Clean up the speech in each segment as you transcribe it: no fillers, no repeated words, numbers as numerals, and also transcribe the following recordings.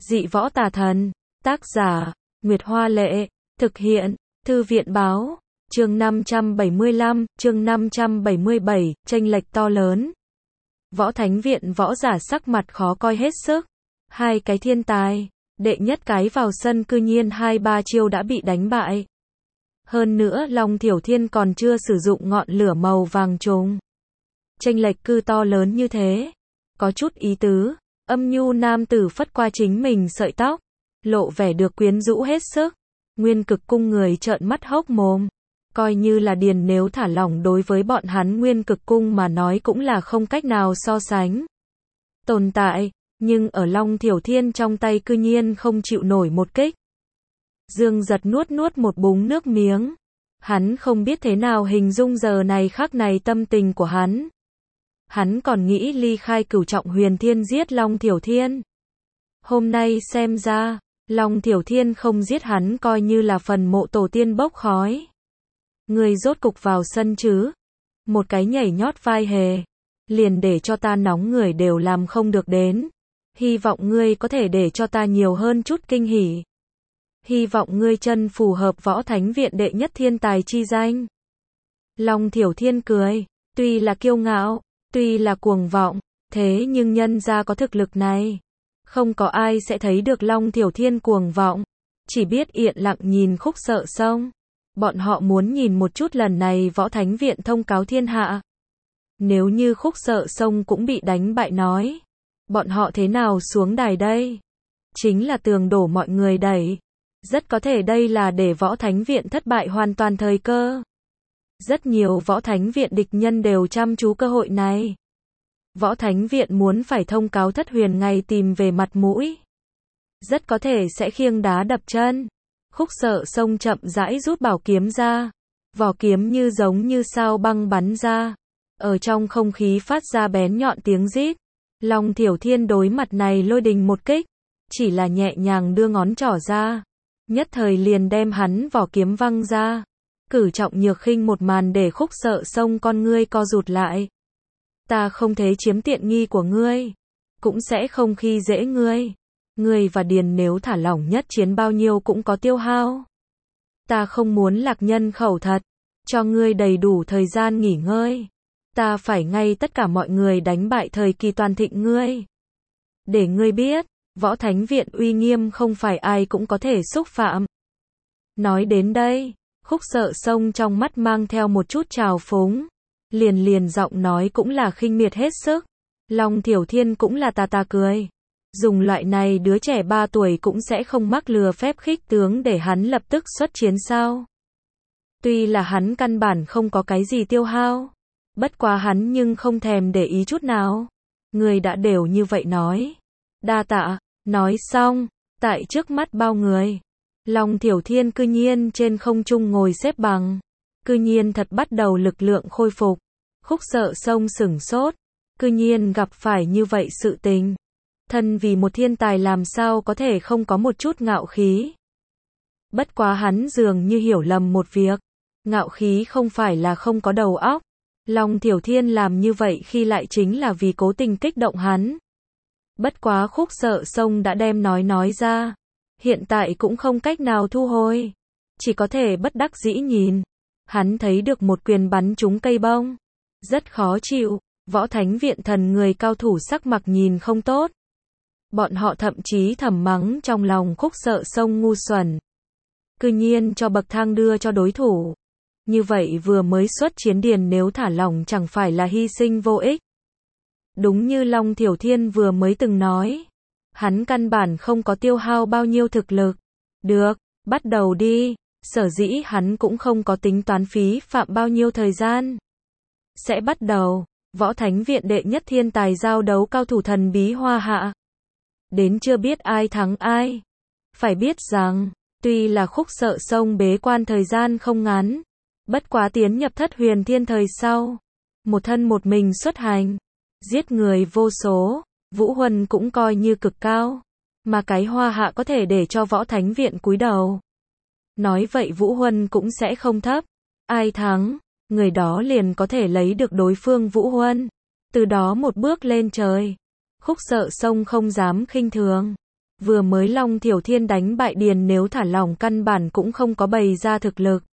Dị võ tà thần. Tác giả, Nguyệt Hoa Lệ. Thực hiện, Thư viện Báo. Chương 575, chương 577, chênh lệch to lớn. Võ Thánh Viện võ giả sắc mặt khó coi hết sức. Hai cái thiên tài, đệ nhất cái vào sân cư nhiên 2-3 chiêu đã bị đánh bại. Hơn nữa Long Thiểu Thiên còn chưa sử dụng ngọn lửa màu vàng trùng. Chênh lệch cư to lớn như thế. Có chút ý tứ, âm nhu nam tử phất qua chính mình sợi tóc, lộ vẻ được quyến rũ hết sức. Nguyên Cực Cung người trợn mắt hốc mồm. Coi như là Điền nếu thả lỏng đối với bọn hắn Nguyên Cực Cung mà nói cũng là không cách nào so sánh. Tồn tại, nhưng ở Long Thiểu Thiên trong tay cư nhiên không chịu nổi một kích. Dương Giật nuốt một búng nước miếng. Hắn không biết thế nào hình dung giờ này khắc này tâm tình của hắn. Hắn còn nghĩ ly khai Cửu Trọng Huyền Thiên giết Long Thiểu Thiên. Hôm nay xem ra, Long Thiểu Thiên không giết hắn coi như là phần mộ tổ tiên bốc khói. Ngươi rốt cục vào sân chứ? Một cái nhảy nhót vai hề. Liền để cho ta nóng người đều làm không được đến. Hy vọng ngươi có thể để cho ta nhiều hơn chút kinh hỉ. Hy vọng ngươi chân phù hợp Võ Thánh Viện đệ nhất thiên tài chi danh. Long Thiểu Thiên cười. Tuy là kiêu ngạo, tuy là cuồng vọng, thế nhưng nhân ra có thực lực này. Không có ai sẽ thấy được Long Thiểu Thiên cuồng vọng. Chỉ biết yên lặng nhìn Khúc Sợ Sông. Bọn họ muốn nhìn một chút lần này Võ Thánh Viện thông cáo thiên hạ. Nếu như Khúc Sợ Sông cũng bị đánh bại nói. Bọn họ thế nào xuống đài đây? Chính là tường đổ mọi người đẩy. Rất có thể đây là để Võ Thánh Viện thất bại hoàn toàn thời cơ. Rất nhiều Võ Thánh Viện địch nhân đều chăm chú cơ hội này. Võ Thánh Viện muốn phải thông cáo Thất Huyền ngày tìm về mặt mũi. Rất có thể sẽ khiêng đá đập chân. Khúc Sợ Sông chậm rãi rút bảo kiếm ra. Vỏ kiếm như giống như sao băng bắn ra. Ở trong không khí phát ra bén nhọn tiếng rít. Long Thiểu Thiên đối mặt này lôi đình một kích. Chỉ là nhẹ nhàng đưa ngón trỏ ra. Nhất thời liền đem hắn vỏ kiếm văng ra. Cử trọng nhược khinh một màn để Khúc Sợ Sông con ngươi co rụt lại. Ta không thế chiếm tiện nghi của ngươi. Cũng sẽ không khi dễ ngươi. Ngươi và Điền nếu thả lỏng nhất chiến bao nhiêu cũng có tiêu hao. Ta không muốn lạc nhân khẩu thật. Cho ngươi đầy đủ thời gian nghỉ ngơi. Ta phải ngay tất cả mọi người đánh bại thời kỳ toàn thịnh ngươi. Để ngươi biết, Võ Thánh Viện uy nghiêm không phải ai cũng có thể xúc phạm. Nói đến đây, Khúc Sợ Sông trong mắt mang theo một chút trào phúng. Liền giọng nói cũng là khinh miệt hết sức. Long Thiểu Thiên cũng là tà cười. Dùng loại này đứa trẻ 3 tuổi cũng sẽ không mắc lừa phép khích tướng để hắn lập tức xuất chiến sao. Tuy là hắn căn bản không có cái gì tiêu hao. Bất quá hắn nhưng không thèm để ý chút nào. Người đã đều như vậy nói. Đa tạ, nói xong, tại trước mắt bao người. Long Thiểu Thiên cư nhiên trên không trung ngồi xếp bằng. Cư nhiên thật bắt đầu lực lượng khôi phục. Khúc Sợ Sông sửng sốt. Cư nhiên gặp phải như vậy sự tình. Thân vì một thiên tài làm sao có thể không có một chút ngạo khí. Bất quá hắn dường như hiểu lầm một việc. Ngạo khí không phải là không có đầu óc. Long Thiểu Thiên làm như vậy khi lại chính là vì cố tình kích động hắn. Bất quá Khúc Sợ Sông đã đem nói ra. Hiện tại cũng không cách nào thu hồi. Chỉ có thể bất đắc dĩ nhìn. Hắn thấy được một quyền bắn trúng cây bông. Rất khó chịu. Võ Thánh Viện thần người cao thủ sắc mặt nhìn không tốt. Bọn họ thậm chí thầm mắng trong lòng Khúc Sợ Sông ngu xuẩn. Cư nhiên cho bậc thang đưa cho đối thủ. Như vậy vừa mới xuất chiến Điền nếu thả lỏng chẳng phải là hy sinh vô ích. Đúng như Long Thiểu Thiên vừa mới từng nói. Hắn căn bản không có tiêu hao bao nhiêu thực lực. Được, bắt đầu đi. Sở dĩ hắn cũng không có tính toán phí phạm bao nhiêu thời gian. Sẽ bắt đầu. Võ Thánh Viện đệ nhất thiên tài giao đấu cao thủ thần bí Hoa Hạ. Đến chưa biết ai thắng ai. Phải biết rằng, tuy là Khúc Sợ Sông bế quan thời gian không ngắn. Bất quá tiến nhập Thất Huyền Thiên thời sau. Một thân một mình xuất hành. Giết người vô số. Vũ Huân cũng coi như cực cao. Mà cái Hoa Hạ có thể để cho Võ Thánh Viện cúi đầu. Nói vậy Vũ Huân cũng sẽ không thấp. Ai thắng, người đó liền có thể lấy được đối phương Vũ Huân. Từ đó một bước lên trời. Khúc Sợ Sông không dám khinh thường. Vừa mới Long Thiểu Thiên đánh bại Điền Nếu thả lỏng căn bản cũng không có bày ra thực lực.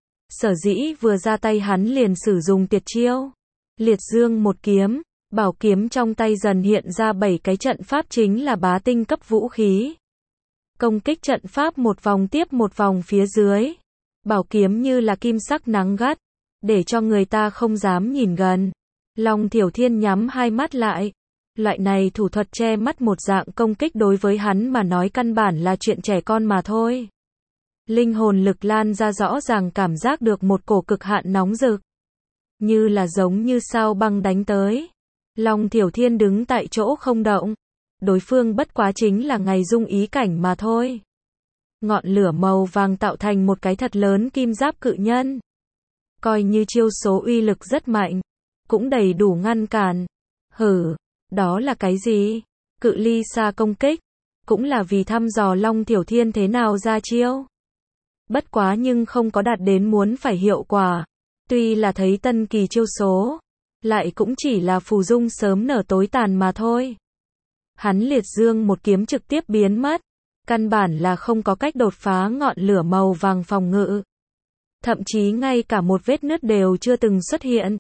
Sở dĩ vừa ra tay hắn liền sử dụng tuyệt chiêu. Liệt dương một kiếm, bảo kiếm trong tay dần hiện ra 7 cái trận pháp chính là bá tinh cấp vũ khí. Công kích trận pháp một vòng tiếp một vòng phía dưới. Bảo kiếm như là kim sắc nắng gắt, để cho người ta không dám nhìn gần. Long Thiểu Thiên nhắm hai mắt lại. Loại này thủ thuật che mắt một dạng công kích đối với hắn mà nói căn bản là chuyện trẻ con mà thôi. Linh hồn lực lan ra rõ ràng cảm giác được một cổ cực hạn nóng rực. Như là giống như sao băng đánh tới. Long Thiểu Thiên đứng tại chỗ không động. Đối phương bất quá chính là ngày dung ý cảnh mà thôi. Ngọn lửa màu vàng tạo thành một cái thật lớn kim giáp cự nhân. Coi như chiêu số uy lực rất mạnh, cũng đầy đủ ngăn cản. Hử, đó là cái gì? Cự ly xa công kích, cũng là vì thăm dò Long Thiểu Thiên thế nào ra chiêu. Bất quá nhưng không có đạt đến muốn phải hiệu quả. Tuy là thấy tân kỳ chiêu số, lại cũng chỉ là phù dung sớm nở tối tàn mà thôi. Hắn liệt dương một kiếm trực tiếp biến mất. Căn bản là không có cách đột phá ngọn lửa màu vàng phòng ngự. Thậm chí ngay cả một vết nứt đều chưa từng xuất hiện.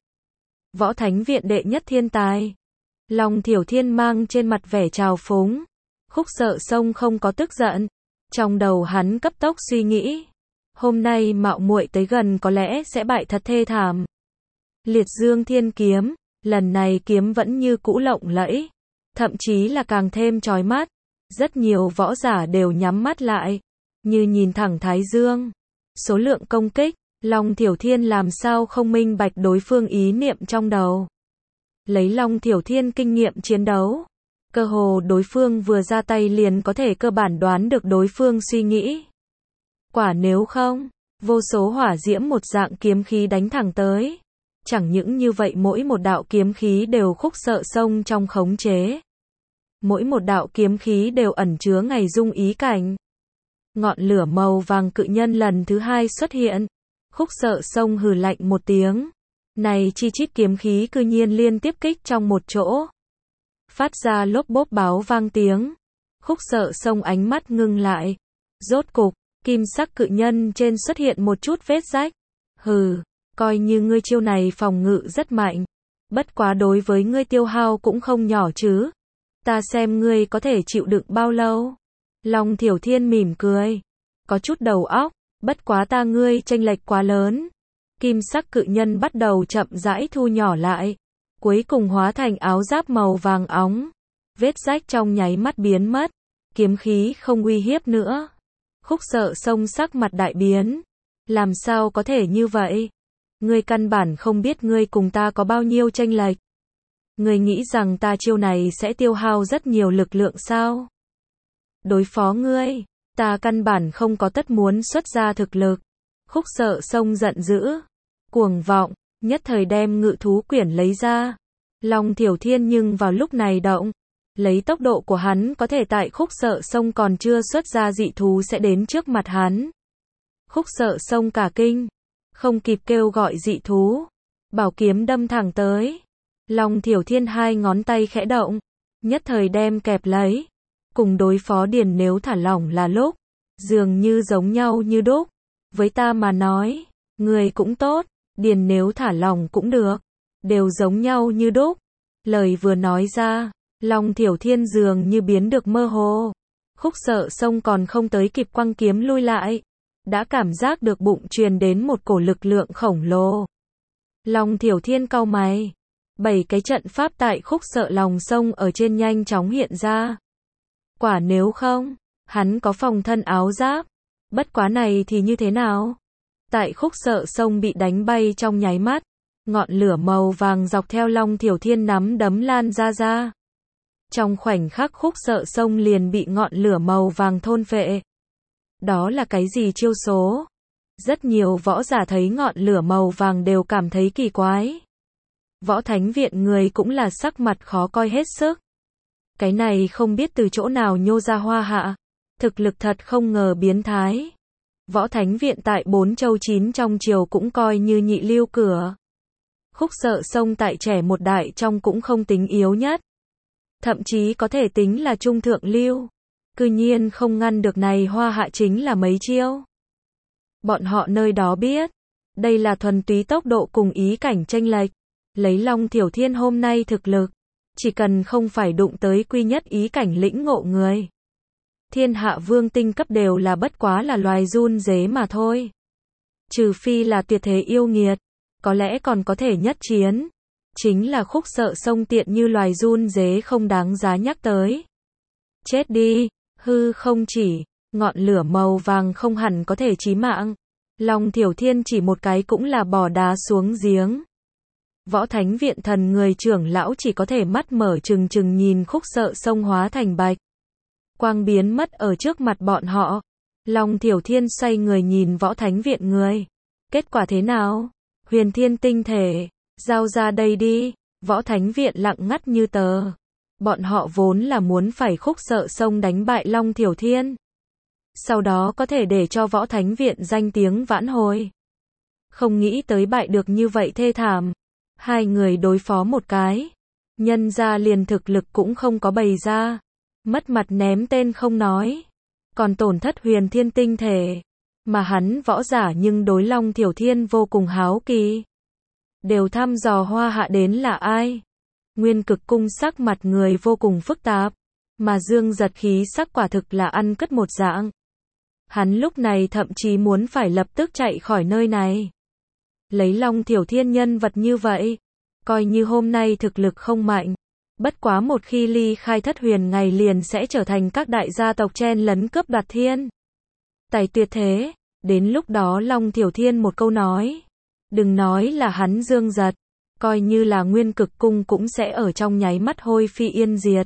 Võ Thánh Viện đệ nhất thiên tài. Long Thiểu Thiên mang trên mặt vẻ trào phúng. Khúc Sợ Sông không có tức giận. Trong đầu hắn cấp tốc suy nghĩ. Hôm nay mạo muội tới gần có lẽ sẽ bại thật thê thảm. Liệt dương thiên kiếm. Lần này kiếm vẫn như cũ lộng lẫy. Thậm chí là càng thêm chói mắt. Rất nhiều võ giả đều nhắm mắt lại. Như nhìn thẳng Thái Dương. Số lượng công kích. Long Thiểu Thiên làm sao không minh bạch đối phương ý niệm trong đầu. Lấy Long Thiểu Thiên kinh nghiệm chiến đấu. Cơ hồ đối phương vừa ra tay liền có thể cơ bản đoán được đối phương suy nghĩ. Quả nếu không, vô số hỏa diễm một dạng kiếm khí đánh thẳng tới. Chẳng những như vậy mỗi một đạo kiếm khí đều Khúc Sợ Sông trong khống chế. Mỗi một đạo kiếm khí đều ẩn chứa ngày dung ý cảnh. Ngọn lửa màu vàng cự nhân lần thứ hai xuất hiện. Khúc Sợ Sông hừ lạnh một tiếng. Này chi chít kiếm khí cư nhiên liên tiếp kích trong một chỗ. Phát ra lốp bốp báo vang tiếng. Khúc Sợ Sông ánh mắt ngưng lại. Rốt cục, kim sắc cự nhân trên xuất hiện một chút vết rách. Hừ, coi như ngươi chiêu này phòng ngự rất mạnh. Bất quá đối với ngươi tiêu hao cũng không nhỏ chứ. Ta xem ngươi có thể chịu đựng bao lâu. Long Thiểu Thiên mỉm cười. Có chút đầu óc, bất quá ta ngươi chênh lệch quá lớn. Kim sắc cự nhân bắt đầu chậm rãi thu nhỏ lại. Cuối cùng hóa thành áo giáp màu vàng óng. Vết rách trong nháy mắt biến mất. Kiếm khí không uy hiếp nữa. Khúc Sợ Sông sắc mặt đại biến. Làm sao có thể như vậy? Ngươi căn bản không biết ngươi cùng ta có bao nhiêu chênh lệch. Ngươi nghĩ rằng ta chiêu này sẽ tiêu hao rất nhiều lực lượng sao? Đối phó ngươi, ta căn bản không có tất muốn xuất ra thực lực. Khúc Sợ Sông giận dữ, cuồng vọng, nhất thời đem ngự thú quyển lấy ra. Long Thiểu Thiên nhưng vào lúc này động, lấy tốc độ của hắn có thể tại Khúc Sợ Sông còn chưa xuất ra dị thú sẽ đến trước mặt hắn. Khúc Sợ Sông cả kinh, không kịp kêu gọi dị thú, bảo kiếm đâm thẳng tới. Long Thiểu Thiên hai ngón tay khẽ động, nhất thời đem kẹp lấy. Cùng đối phó Điền Nếu thả lỏng là lúc, dường như giống nhau như đúc. Với ta mà nói, người cũng tốt, Điền Nếu thả lỏng cũng được, đều giống nhau như đúc. Lời vừa nói ra, Long Thiểu Thiên dường như biến được mơ hồ. Khúc Sợ Sông còn không tới kịp quăng kiếm lui lại, đã cảm giác được bụng truyền đến một cổ lực lượng khổng lồ. Long Thiểu Thiên cau mày. 7 cái trận pháp tại Khúc Sợ lòng sông ở trên nhanh chóng hiện ra. Quả nếu không, hắn có phòng thân áo giáp. Bất quá này thì như thế nào? Tại Khúc Sợ Sông bị đánh bay trong nháy mắt, ngọn lửa màu vàng dọc theo Long Thiểu Thiên nắm đấm lan ra. Trong khoảnh khắc Khúc Sợ Sông liền bị ngọn lửa màu vàng thôn phệ. Đó là cái gì chiêu số? Rất nhiều võ giả thấy ngọn lửa màu vàng đều cảm thấy kỳ quái. Võ Thánh Viện người cũng là sắc mặt khó coi hết sức. Cái này không biết từ chỗ nào nhô ra hoa hạ. Thực lực thật không ngờ biến thái. Võ Thánh Viện tại 4 châu 9 trong triều cũng coi như nhị lưu cửa. Khúc Sợ Sông tại trẻ một đại trong cũng không tính yếu nhất. Thậm chí có thể tính là trung thượng lưu. cư nhiên không ngăn được này Hoa Hạ chính là mấy chiêu. Bọn họ nơi đó biết, đây là thuần túy tốc độ cùng ý cảnh chênh lệch. Lấy Long Thiểu Thiên hôm nay thực lực, chỉ cần không phải đụng tới quy nhất ý cảnh lĩnh ngộ người. Thiên hạ vương tinh cấp đều là bất quá là loài run dế mà thôi. Trừ phi là tuyệt thế yêu nghiệt, có lẽ còn có thể nhất chiến. Chính là khúc sợ sông tiện như loài run dế không đáng giá nhắc tới. Chết đi, hư không chỉ, ngọn lửa màu vàng không hẳn có thể chí mạng. Long Thiểu Thiên chỉ một cái cũng là bỏ đá xuống giếng. Võ Thánh Viện thần người trưởng lão chỉ có thể mắt mở trừng trừng nhìn khúc sợ sông hóa thành bạch. Quang biến mất ở trước mặt bọn họ. Long Thiểu Thiên xoay người nhìn Võ Thánh Viện người. Kết quả thế nào? Huyền Thiên tinh thể, giao ra đây đi. Võ Thánh Viện lặng ngắt như tờ. Bọn họ vốn là muốn phải khúc sợ sông đánh bại Long Thiểu Thiên. Sau đó có thể để cho Võ Thánh Viện danh tiếng vãn hồi. Không nghĩ tới bại được như vậy thê thảm. Hai người đối phó một cái. Nhân ra liền thực lực cũng không có bày ra. Mất mặt ném tên không nói. Còn tổn thất Huyền Thiên tinh thể. Mà hắn võ giả nhưng đối Long Thiểu Thiên vô cùng háo kỳ. Đều thăm dò Hoa Hạ đến là ai. Nguyên Cực Cung sắc mặt người vô cùng phức tạp. Mà Dương Giật khí sắc quả thực là ăn cất một dạng. Hắn lúc này thậm chí muốn phải lập tức chạy khỏi nơi này. Lấy Long Thiểu Thiên nhân vật như vậy, coi như hôm nay thực lực không mạnh, bất quá một khi ly khai Thất Huyền ngày liền sẽ trở thành các đại gia tộc chen lấn cướp đoạt thiên. Tài tuyệt thế, đến lúc đó Long Thiểu Thiên một câu nói, đừng nói là hắn Dương Giật, coi như là Nguyên Cực Cung cũng sẽ ở trong nháy mắt hôi phi yên diệt.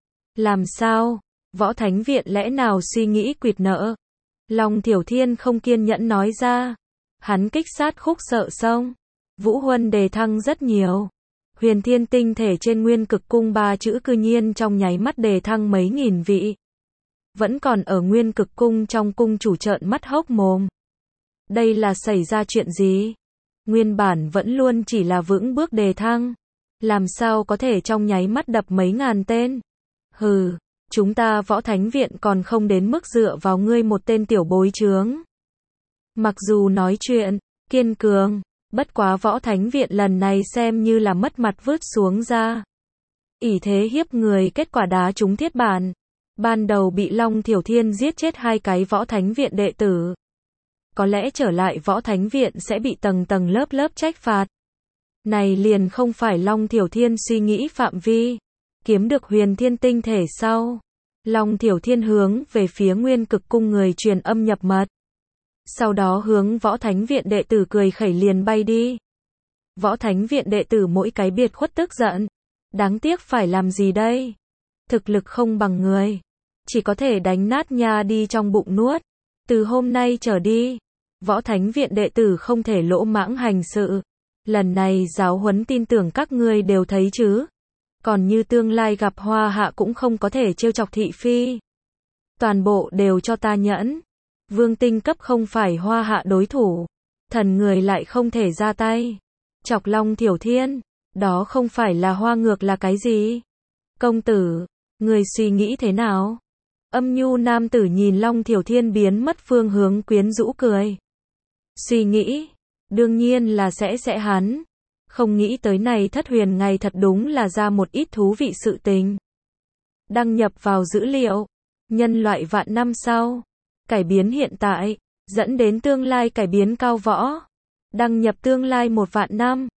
Làm sao? Võ Thánh Viện lẽ nào suy nghĩ quỵt nợ? Long Thiểu Thiên không kiên nhẫn nói ra. Hắn kích sát khúc sợ sông. Vũ Huân đề thăng rất nhiều. Huyền Thiên tinh thể trên Nguyên Cực Cung 3 chữ cư nhiên trong nháy mắt đề thăng mấy nghìn vị. Vẫn còn ở Nguyên Cực Cung trong cung chủ trợn mắt hốc mồm. Đây là xảy ra chuyện gì? Nguyên bản vẫn luôn chỉ là vững bước đề thăng. Làm sao có thể trong nháy mắt đập mấy ngàn tên? Hừ, chúng ta Võ Thánh Viện còn không đến mức dựa vào ngươi một tên tiểu bối chướng. Mặc dù nói chuyện, kiên cường, bất quá Võ Thánh Viện lần này xem như là mất mặt vứt xuống ra. Ỷ thế hiếp người kết quả đá trúng thiết bản. Ban đầu bị Long Thiểu Thiên giết chết 2 cái Võ Thánh Viện đệ tử. Có lẽ trở lại Võ Thánh Viện sẽ bị tầng tầng lớp lớp trách phạt. Này liền không phải Long Thiểu Thiên suy nghĩ phạm vi. Kiếm được Huyền Thiên tinh thể sau. Long Thiểu Thiên hướng về phía Nguyên Cực Cung người truyền âm nhập mật. Sau đó hướng Võ Thánh Viện đệ tử cười khẩy liền bay đi. Võ Thánh Viện đệ tử mỗi cái biệt khuất tức giận. Đáng tiếc phải làm gì đây? Thực lực không bằng người. Chỉ có thể đánh nát nha đi trong bụng nuốt. Từ hôm nay trở đi, Võ Thánh Viện đệ tử không thể lỗ mãng hành sự. Lần này giáo huấn tin tưởng các ngươi đều thấy chứ. Còn như tương lai gặp Hoa Hạ cũng không có thể trêu chọc thị phi. Toàn bộ đều cho ta nhẫn. Vương tinh cấp không phải Hoa Hạ đối thủ. Thần người lại không thể ra tay. Chọc Long Thiểu Thiên. Đó không phải là hoa ngược là cái gì? Công tử, người suy nghĩ thế nào? Âm nhu nam tử nhìn Long Thiểu Thiên biến mất phương hướng quyến rũ cười. Suy nghĩ, đương nhiên là sẽ hắn. Không nghĩ tới này Thất Huyền ngày thật đúng là ra một ít thú vị sự tình. Đăng nhập vào dữ liệu. Nhân loại vạn năm sau. Cải biến hiện tại. Dẫn đến tương lai cải biến cao võ. Đăng nhập tương lai 1 vạn năm.